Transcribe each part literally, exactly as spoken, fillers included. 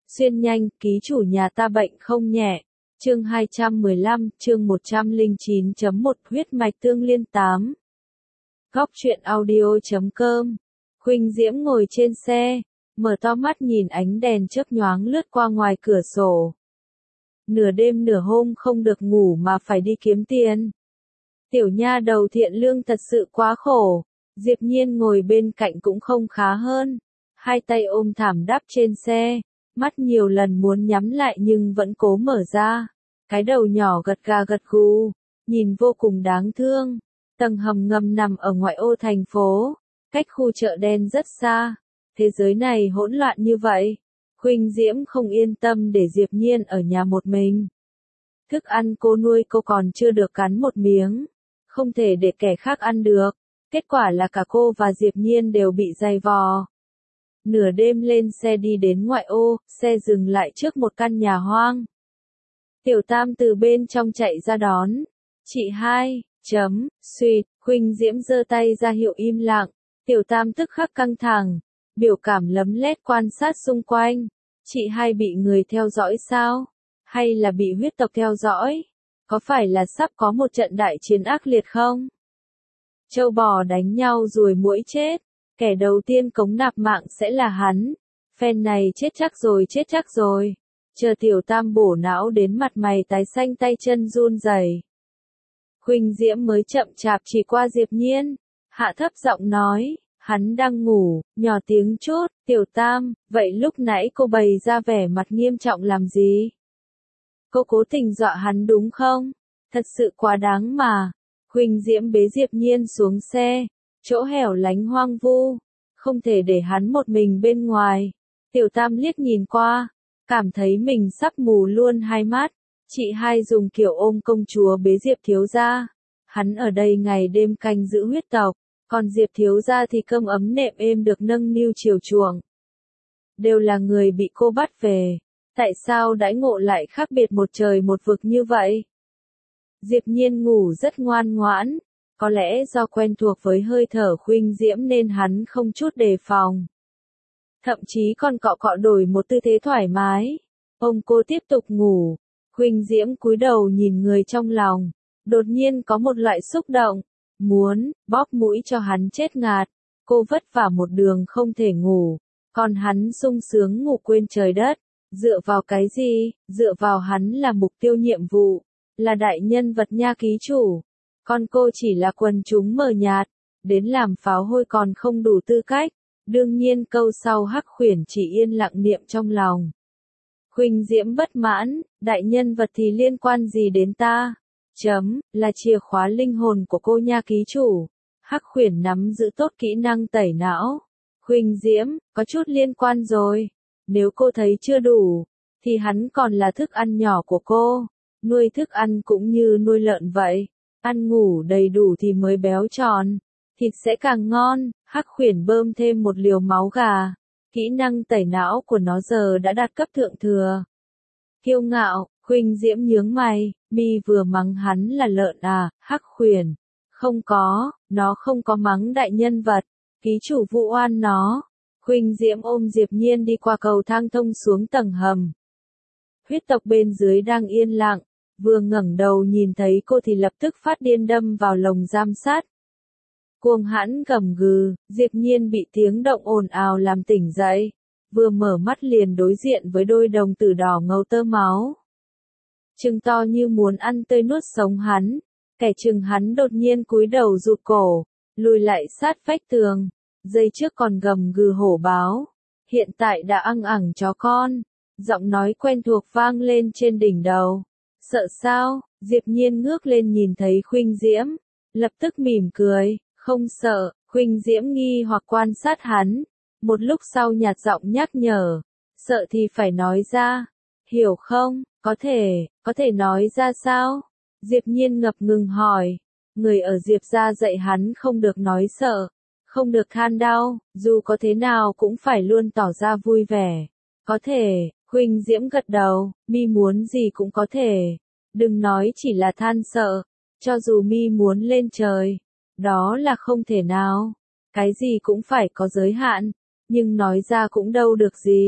Xuyên nhanh, ký chủ nhà ta bệnh không nhẹ. Chương hai trăm mười lăm, chương một trăm lẻ chín chấm một huyết mạch tương liên tám. Góc truyện audio chấm com. Khuynh Diễm ngồi trên xe, mở to mắt nhìn ánh đèn chớp nhoáng lướt qua ngoài cửa sổ. Nửa đêm nửa hôm không được ngủ mà phải đi kiếm tiền. Tiểu nha đầu thiện lương thật sự quá khổ. Diệp Nhiên ngồi bên cạnh cũng không khá hơn. Hai tay ôm thảm đắp trên xe, mắt nhiều lần muốn nhắm lại nhưng vẫn cố mở ra. Cái đầu nhỏ gật gà gật gù, nhìn vô cùng đáng thương. Tầng hầm ngầm nằm ở ngoại ô thành phố, cách khu chợ đen rất xa. Thế giới này hỗn loạn như vậy, Khuynh Diễm không yên tâm để Diệp Nhiên ở nhà một mình. Thức ăn cô nuôi cô còn chưa được cắn một miếng, không thể để kẻ khác ăn được. Kết quả là cả cô và Diệp Nhiên đều bị dày vò. Nửa đêm lên xe đi đến ngoại ô, xe dừng lại trước một căn nhà hoang. Tiểu Tam từ bên trong chạy ra đón. Chị hai, chấm, suýt, Khuynh Diễm giơ tay ra hiệu im lặng. Tiểu Tam tức khắc căng thẳng, biểu cảm lấm lét quan sát xung quanh. Chị hai bị người theo dõi sao? Hay là bị huyết tộc theo dõi? Có phải là sắp có một trận đại chiến ác liệt không? Châu bò đánh nhau ruồi muỗi chết, kẻ đầu tiên cống nạp mạng sẽ là hắn. Phen này chết chắc rồi chết chắc rồi. Chờ Tiểu Tam bổ não đến mặt mày tái xanh tay chân run rẩy. Khuynh Diễm mới chậm chạp chỉ qua Diệp Nhiên, hạ thấp giọng nói, hắn đang ngủ, nhỏ tiếng chút, Tiểu Tam, vậy lúc nãy cô bày ra vẻ mặt nghiêm trọng làm gì? Cô cố tình dọa hắn đúng không? Thật sự quá đáng mà. Khuynh Diễm bế Diệp Nhiên xuống xe, chỗ hẻo lánh hoang vu, không thể để hắn một mình bên ngoài. Tiểu Tam liếc nhìn qua, cảm thấy mình sắp mù luôn hai mắt. Chị hai dùng kiểu ôm công chúa bế Diệp thiếu gia. Hắn ở đây ngày đêm canh giữ huyết tộc, còn Diệp thiếu gia thì cơm ấm nệm êm được nâng niu chiều chuộng. Đều là người bị cô bắt về, tại sao đãi ngộ lại khác biệt một trời một vực như vậy? Diệp Nhiên ngủ rất ngoan ngoãn, có lẽ do quen thuộc với hơi thở Khuynh Diễm nên hắn không chút đề phòng. Thậm chí còn cọ cọ đổi một tư thế thoải mái. Ông cô tiếp tục ngủ, Khuynh Diễm cúi đầu nhìn người trong lòng, đột nhiên có một loại xúc động, muốn bóp mũi cho hắn chết ngạt. Cô vất vả một đường không thể ngủ, còn hắn sung sướng ngủ quên trời đất. Dựa vào cái gì? Dựa vào hắn là mục tiêu nhiệm vụ, là đại nhân vật nha ký chủ. Còn cô chỉ là quần chúng mờ nhạt, đến làm pháo hôi còn không đủ tư cách. Đương nhiên câu sau Hắc Khuyển chỉ yên lặng niệm trong lòng. Khuynh Diễm bất mãn, đại nhân vật thì liên quan gì đến ta? Chấm, là chìa khóa linh hồn của cô nha ký chủ. Hắc Khuyển nắm giữ tốt kỹ năng tẩy não. Khuynh Diễm, có chút liên quan rồi. Nếu cô thấy chưa đủ, thì hắn còn là thức ăn nhỏ của cô. Nuôi thức ăn cũng như nuôi lợn vậy. Ăn ngủ đầy đủ thì mới béo tròn. Thịt sẽ càng ngon. Hắc Khuyển bơm thêm một liều máu gà. Kỹ năng tẩy não của nó giờ đã đạt cấp thượng thừa. Kiêu ngạo, Khuynh Diễm nhướng mày, mi vừa mắng hắn là lợn à? Hắc Khuyển, không có, nó không có mắng đại nhân vật. Ký chủ vụ oan nó. Khuynh Diễm ôm Diệp Nhiên đi qua cầu thang thông xuống tầng hầm. Huyết tộc bên dưới đang yên lặng, vừa ngẩng đầu nhìn thấy cô thì lập tức phát điên đâm vào lồng giam sắt. Cuồng hãn gầm gừ, Diệp Nhiên bị tiếng động ồn ào làm tỉnh dậy, vừa mở mắt liền đối diện với đôi đồng tử đỏ ngầu tơ máu. Trừng to như muốn ăn tươi nuốt sống hắn, kẻ trừng hắn đột nhiên cúi đầu rụt cổ, lùi lại sát vách tường. Giây trước còn gầm gừ hổ báo, hiện tại đã ăng ẳng chó con. Giọng nói quen thuộc vang lên trên đỉnh đầu. Sợ sao? Diệp Nhiên ngước lên nhìn thấy Khuynh Diễm, lập tức mỉm cười, không sợ. Khuynh Diễm nghi hoặc quan sát hắn, một lúc sau nhạt giọng nhắc nhở, sợ thì phải nói ra, hiểu không? Có thể, có thể nói ra sao? Diệp Nhiên ngập ngừng hỏi, người ở Diệp gia dạy hắn không được nói sợ, không được than đau, dù có thế nào cũng phải luôn tỏ ra vui vẻ. Có thể. Khuynh Diễm gật đầu, mi muốn gì cũng có thể. Đừng nói chỉ là than sợ, cho dù mi muốn lên trời, đó là không thể nào. Cái gì cũng phải có giới hạn, nhưng nói ra cũng đâu được gì.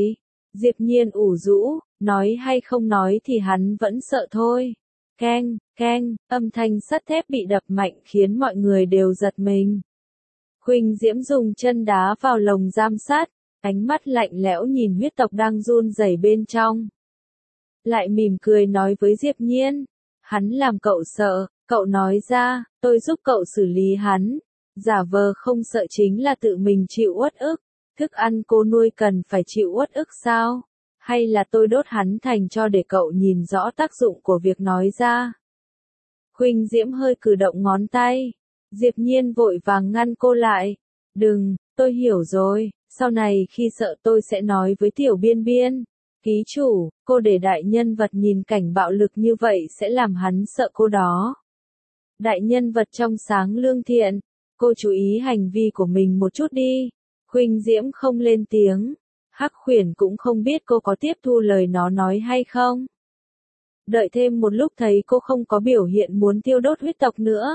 Diệp Nhiên ủ rũ, nói hay không nói thì hắn vẫn sợ thôi. Keng, keng, âm thanh sắt thép bị đập mạnh khiến mọi người đều giật mình. Khuynh Diễm dùng chân đá vào lồng giam sắt, ánh mắt lạnh lẽo nhìn huyết tộc đang run rẩy bên trong. Lại mỉm cười nói với Diệp Nhiên, hắn làm cậu sợ, cậu nói ra, tôi giúp cậu xử lý hắn. Giả vờ không sợ chính là tự mình chịu uất ức. Thức ăn cô nuôi cần phải chịu uất ức sao? Hay là tôi đốt hắn thành cho để cậu nhìn rõ tác dụng của việc nói ra? Khuynh Diễm hơi cử động ngón tay. Diệp Nhiên vội vàng ngăn cô lại. Đừng, tôi hiểu rồi, sau này khi sợ tôi sẽ nói với Tiểu Biên Biên. Ký chủ, cô để đại nhân vật nhìn cảnh bạo lực như vậy sẽ làm hắn sợ cô đó. Đại nhân vật trong sáng lương thiện, cô chú ý hành vi của mình một chút đi. Khuynh Diễm không lên tiếng. Hắc Khuyển cũng không biết cô có tiếp thu lời nó nói hay không. Đợi thêm một lúc thấy cô không có biểu hiện muốn tiêu đốt huyết tộc nữa.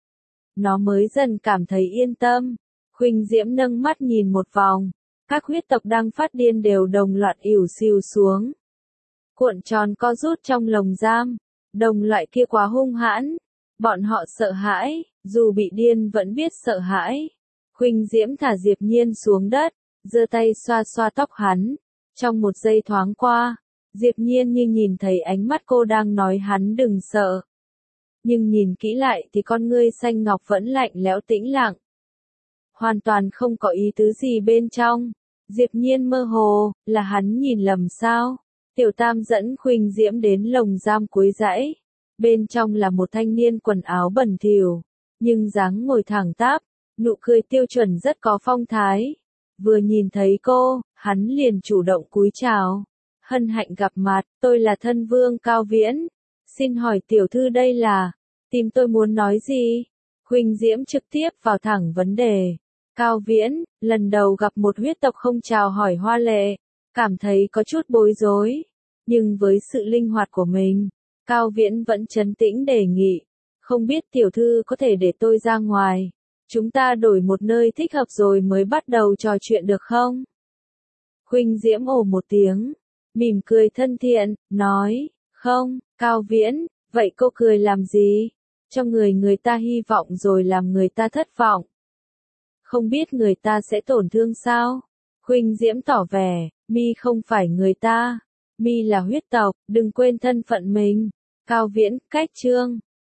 Nó mới dần cảm thấy yên tâm. Khuynh Diễm nâng mắt nhìn một vòng. Các huyết tộc đang phát điên đều đồng loạt ỉu xìu xuống. Cuộn tròn co rút trong lồng giam. Đồng loại kia quá hung hãn. Bọn họ sợ hãi, dù bị điên vẫn biết sợ hãi. Khuynh Diễm thả Diệp Nhiên xuống đất, giơ tay xoa xoa tóc hắn. Trong một giây thoáng qua, Diệp Nhiên như nhìn thấy ánh mắt cô đang nói hắn đừng sợ. Nhưng nhìn kỹ lại thì con ngươi xanh ngọc vẫn lạnh lẽo tĩnh lặng. Hoàn toàn không có ý tứ gì bên trong. Diệp Nhiên mơ hồ, là hắn nhìn lầm sao? Tiểu Tam dẫn Khuynh Diễm đến lồng giam cuối dãy. Bên trong là một thanh niên quần áo bẩn thỉu, nhưng dáng ngồi thẳng tắp, nụ cười tiêu chuẩn rất có phong thái. Vừa nhìn thấy cô, hắn liền chủ động cúi chào. Hân hạnh gặp mặt, tôi là thân vương Cao Viễn. Xin hỏi tiểu thư đây là, tìm tôi muốn nói gì? Khuynh Diễm trực tiếp vào thẳng vấn đề. Cao Viễn, lần đầu gặp một huyết tộc không chào hỏi hoa lệ, cảm thấy có chút bối rối. Nhưng với sự linh hoạt của mình, Cao Viễn vẫn trấn tĩnh đề nghị. Không biết tiểu thư có thể để tôi ra ngoài. Chúng ta đổi một nơi thích hợp rồi mới bắt đầu trò chuyện được không? Khuynh Diễm ồ một tiếng, mỉm cười thân thiện, nói, không, Cao Viễn, vậy cô cười làm gì? Cho người người ta hy vọng rồi làm người ta thất vọng. Không biết người ta sẽ tổn thương sao? Khuynh Diễm tỏ vẻ, mi không phải người ta. Mi là huyết tộc, đừng quên thân phận mình. Cao Viễn, cách chương.